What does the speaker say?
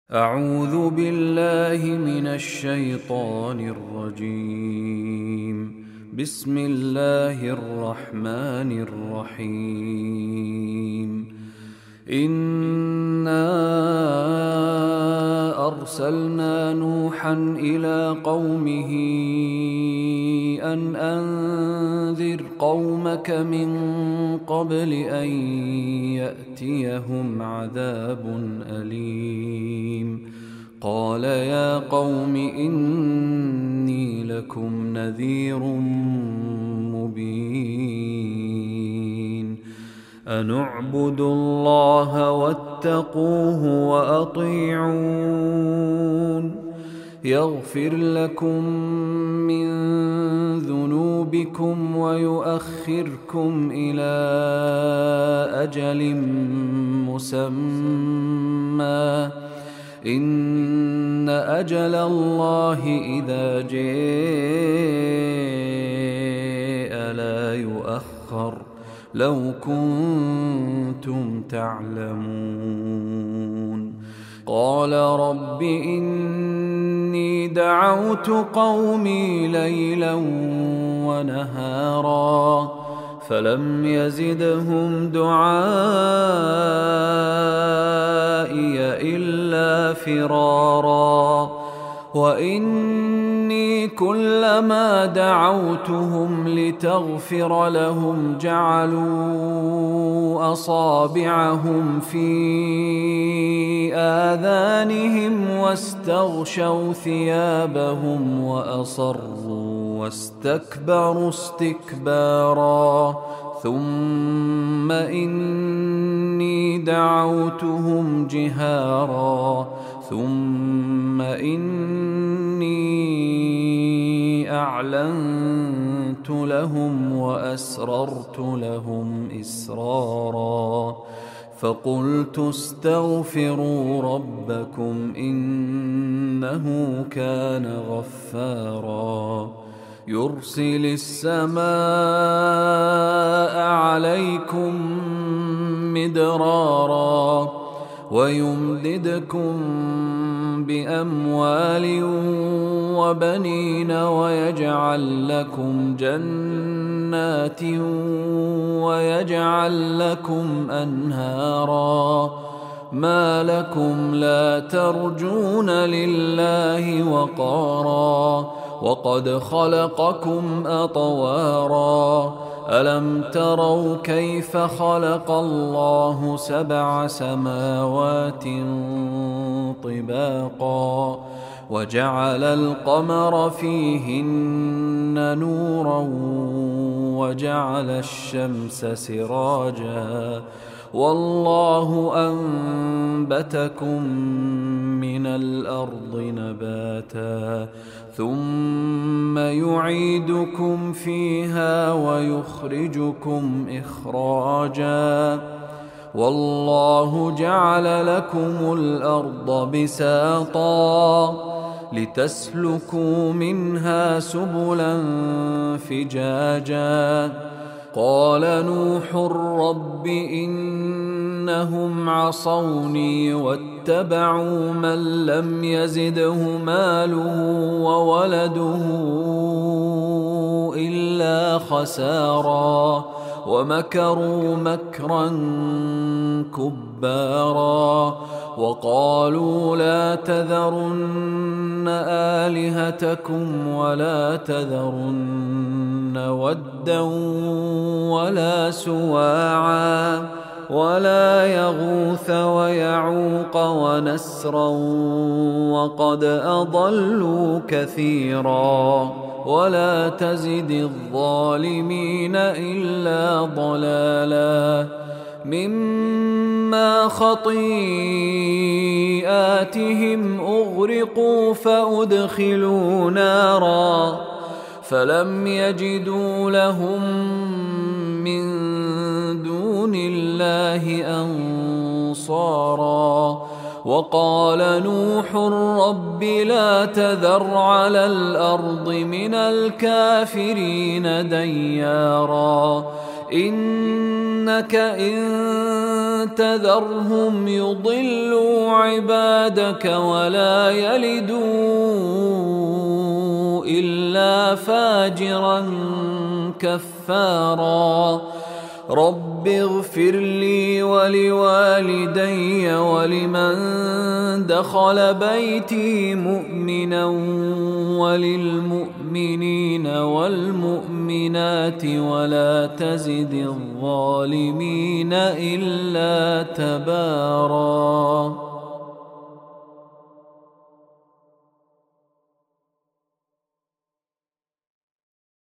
أعوذ بالله من الشيطان الرجيم. بسم الله الرحمن الرحيم. إنا أرسلنا نوحا إلى قومه أن أنذر قومك من قبل أن يأتيهم عذاب أليم. قال يا قوم إني لكم نذير مبين. أن اعبدوا الله واتقوه وأطيعون يغفر لكم من ذنوبكم ويؤخركم إلى أجل مسمى إن أجل الله إذا جاء لا يؤخر لو كنتم تعلمون. قال رب إني دعوت قومي ليلا ونهارا فلم يزدهم دعائي إلا فرارا. وإني كلما دعوتهم لتغفر لهم جعلوا أصابعهم في آذانهم واستغشوا ثيابهم وأصروا واستكبروا استكبارا. ثم إني دعوتهم جهارا ثم إني أعلنت لهم وأسررت لهم إسرارا. فقلت استغفروا ربكم إنه كان غفارا يرسل السماء عليكم مدرارا ويمددكم بأموال وبنين ويجعل لكم جنات ويجعل لكم أنهارا. ما لكم لا ترجون لله وقارا وقد خلقكم أطوارا. ألم تروا كيف خلق الله 7 سماوات طباقا وجعل القمر فيهن نورا وجعل الشمس سراجا والله أنبتكم من الأرض نباتا ثم يعيدكم فيها ويخرجكم إخراجا. والله جعل لكم الأرض بساطا لتسلكوا منها سبلا فجاجا. قال نوح رب إنهم عصوني واتبعوا من لم يزده ماله وولده إلا خسارا ومكروا مكرا كبارا. وقالوا لا تذرن آلهتكم ولا تذرن ودا ولا سواعا ولا يغوث ويعوق ونسرا وقد أضلوا كثيرا ولا تزد الظالمين إلا ضلالا. مما خطيئاتهم أغرقوا فأدخلوا نارا فلم يجدوا لهم من دون الله أنصارا. وقال نوح رب لا تذر على الأرض من الكافرين ديارا إنك إن تذرهم يضلوا عبادك ولا يلدوا إلا فاجرا كفارا رب اغفر لي ولوالدي ولمن دخل بيتي مؤمنا وللمؤمنين والمؤمنات ولا تزد الظالمين إلا تبارا.